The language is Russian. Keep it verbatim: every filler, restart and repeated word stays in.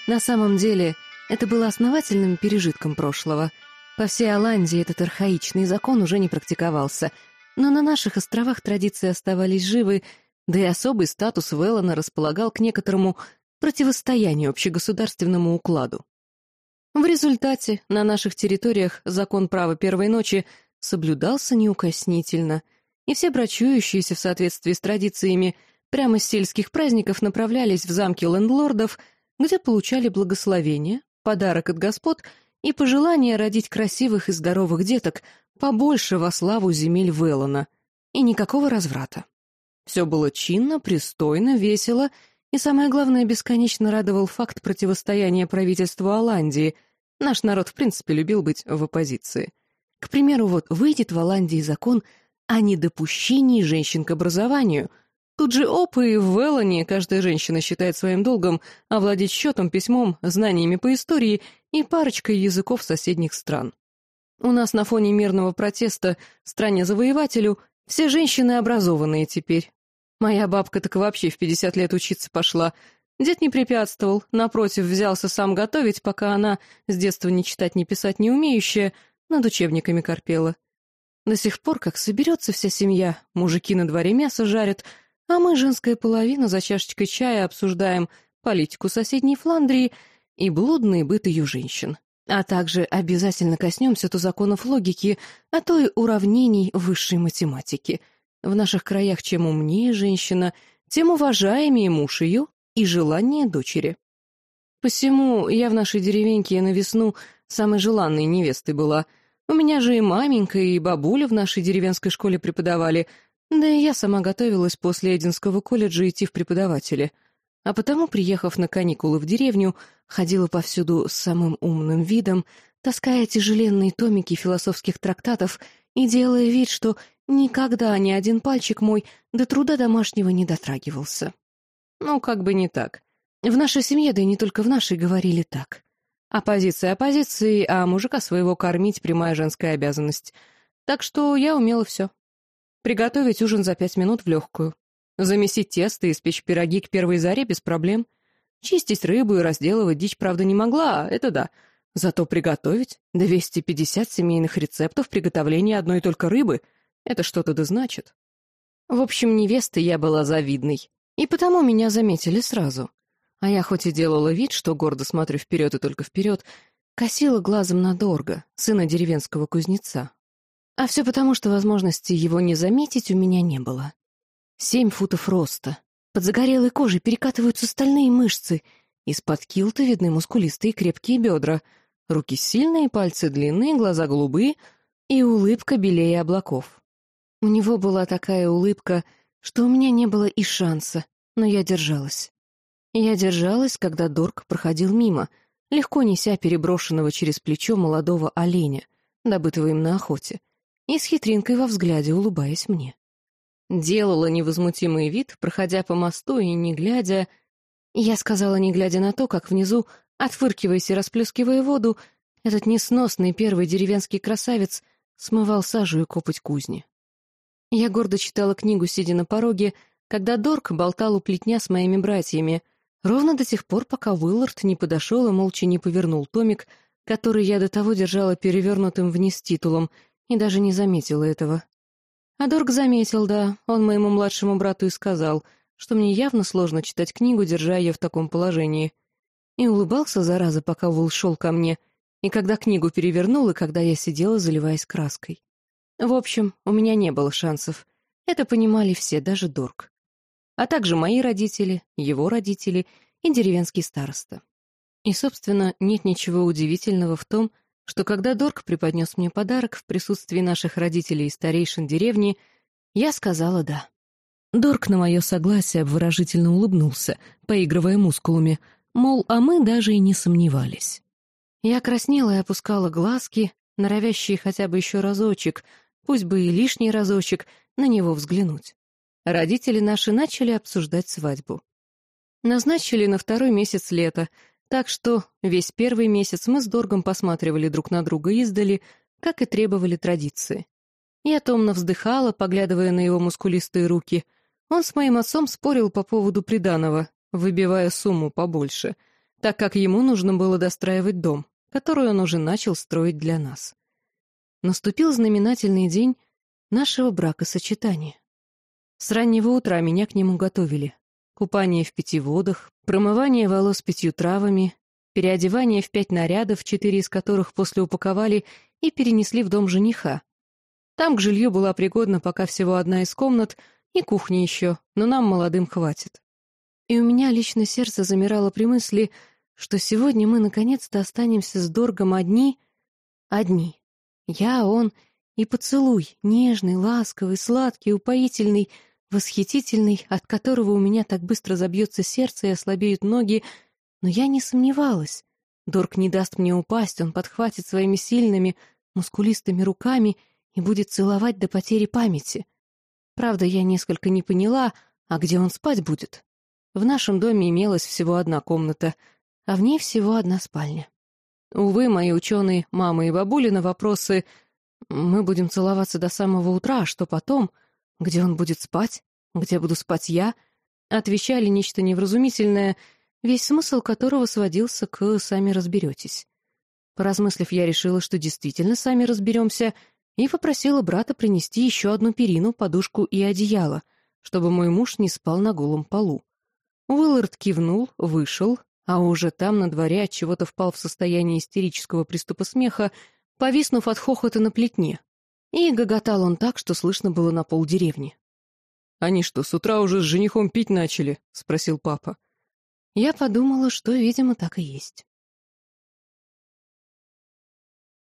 На самом деле, это было основательным пережитком прошлого. По всей Оландии этот архаичный закон уже не практиковался, но на наших островах традиции оставались живы, да и особый статус Вэллона располагал к некоторому противостоянию общегосударственному укладу. В результате на наших территориях закон права первой ночи соблюдался неукоснительно, и все брачующиеся в соответствии с традициями прямо с сельских праздников направлялись в замки лендлордов, где получали благословение, подарок от господ и пожелание родить красивых и здоровых деток побольше во славу земель Вэллона, и никакого разврата. Все было чинно, пристойно, весело, и самое главное, бесконечно радовал факт противостояния правительству Оландии. Наш народ, в принципе, любил быть в оппозиции. К примеру, вот выйдет в Оландии закон о недопущении женщин к образованию. Тут же опа, и в Вэллоне каждая женщина считает своим долгом овладеть счетом, письмом, знаниями по истории и парочкой языков соседних стран. У нас на фоне мирного протеста стране-завоевателю все женщины образованные теперь. Моя бабка так вообще в пятьдесят лет учиться пошла. Дед не препятствовал, напротив, взялся сам готовить, пока она, с детства ни читать, ни писать не умеющая, над учебниками корпела. До сих пор, как соберется вся семья, мужики на дворе мясо жарят, а мы, женская половина, за чашечкой чая обсуждаем политику соседней Фландрии и блудный быт ее женщин. А также обязательно коснемся то законов логики, а то и уравнений высшей математики. В наших краях чем умнее женщина, тем уважаемее муж ее и желание дочери. Посему я в нашей деревеньке на весну самой желанной невестой была. У меня же и маменька, и бабуля в нашей деревенской школе преподавали, да и я сама готовилась после Эдинского колледжа идти в преподаватели. А потому, приехав на каникулы в деревню, ходила повсюду с самым умным видом, таская тяжеленные томики философских трактатов и делая вид, что никогда ни один пальчик мой до труда домашнего не дотрагивался. Ну, как бы не так. В нашей семье, да и не только в нашей, говорили так. Оппозиция оппозиции, а мужика своего кормить — прямая женская обязанность. Так что я умела все. Приготовить ужин за пять минут в легкую. Замесить тесто и испечь пироги к первой заре без проблем. Чистить рыбу и разделывать дичь, правда, не могла, это да. Зато приготовить двести пятьдесят семейных рецептов приготовления одной только рыбы — это что-то да значит. В общем, невестой я была завидной, и потому меня заметили сразу. А я хоть и делала вид, что гордо смотрю вперед и только вперед, косила глазом на Дорга, сына деревенского кузнеца. А все потому, что возможности его не заметить у меня не было. Семь футов роста. Под загорелой кожей перекатываются стальные мышцы. Из-под килта видны мускулистые крепкие бедра. Руки сильные, пальцы длинные, глаза голубые и улыбка белее облаков. У него была такая улыбка, что у меня не было и шанса, но я держалась. Я держалась, когда Дорг проходил мимо, легко неся переброшенного через плечо молодого оленя, добытого им на охоте, и с хитринкой во взгляде улыбаясь мне. Делала невозмутимый вид, проходя по мосту и не глядя... Я сказала, не глядя на то, как внизу, отфыркиваясь и расплескивая воду, этот несносный первый деревенский красавец смывал сажу и копоть кузни. Я гордо читала книгу, сидя на пороге, когда Дорг болтал у плетня с моими братьями, ровно до тех пор, пока Уиллард не подошел и молча не повернул томик, который я до того держала перевернутым вниз титулом, и даже не заметила этого. А Дорг заметил, да, он моему младшему брату и сказал, что мне явно сложно читать книгу, держа ее в таком положении. И улыбался, зараза, пока Уилл шел ко мне, и когда книгу перевернул, и когда я сидела, заливаясь краской. В общем, у меня не было шансов. Это понимали все, даже Дорг. А также мои родители, его родители и деревенский староста. И, собственно, нет ничего удивительного в том, что когда Дорг преподнес мне подарок в присутствии наших родителей и старейшин деревни, я сказала «да». Дорг на мое согласие обворожительно улыбнулся, поигрывая мускулами, мол, а мы даже и не сомневались. Я краснела и опускала глазки, норовящие хотя бы еще разочек, пусть бы и лишний разочек, на него взглянуть. Родители наши начали обсуждать свадьбу. Назначили на второй месяц лета, так что весь первый месяц мы с Доргом посматривали друг на друга издали, как и требовали традиции. Я томно вздыхала, поглядывая на его мускулистые руки. Он с моим отцом спорил по поводу приданого, выбивая сумму побольше. так как ему нужно было достраивать дом, который он уже начал строить для нас. Наступил знаменательный день нашего бракосочетания. С раннего утра меня к нему готовили. Купание в пяти водах, промывание волос пятью травами, переодевание в пять нарядов, четыре из которых после упаковали и перенесли в дом жениха. Там к жилью была пригодна пока всего одна из комнат и кухня еще, но нам, молодым, хватит. И у меня лично сердце замирало при мысли, что сегодня мы наконец-то останемся с Доргом одни, одни. Я, он и поцелуй, нежный, ласковый, сладкий, упоительный, восхитительный, от которого у меня так быстро забьется сердце и ослабеют ноги, но я не сомневалась. Дорг не даст мне упасть, он подхватит своими сильными, мускулистыми руками и будет целовать до потери памяти. Правда, я несколько не поняла, а где он спать будет? В нашем доме имелась всего одна комната, а в ней всего одна спальня. Увы, мои ученые, мама и бабули на вопросы «Мы будем целоваться до самого утра, а что потом? Где он будет спать? Где буду спать я?» отвечали нечто невразумительное, весь смысл которого сводился к «сами разберетесь». Поразмыслив, я решила, что действительно сами разберемся, и попросила брата принести еще одну перину, подушку и одеяло, чтобы мой муж не спал на голом полу. Уиллард кивнул, вышел, а уже там на дворе отчего-то впал в состояние истерического приступа смеха, повиснув от хохота на плетне. И гоготал он так, что слышно было на полдеревни. «Они что, с утра уже с женихом пить начали?» — спросил папа. Я подумала, что, видимо, так и есть.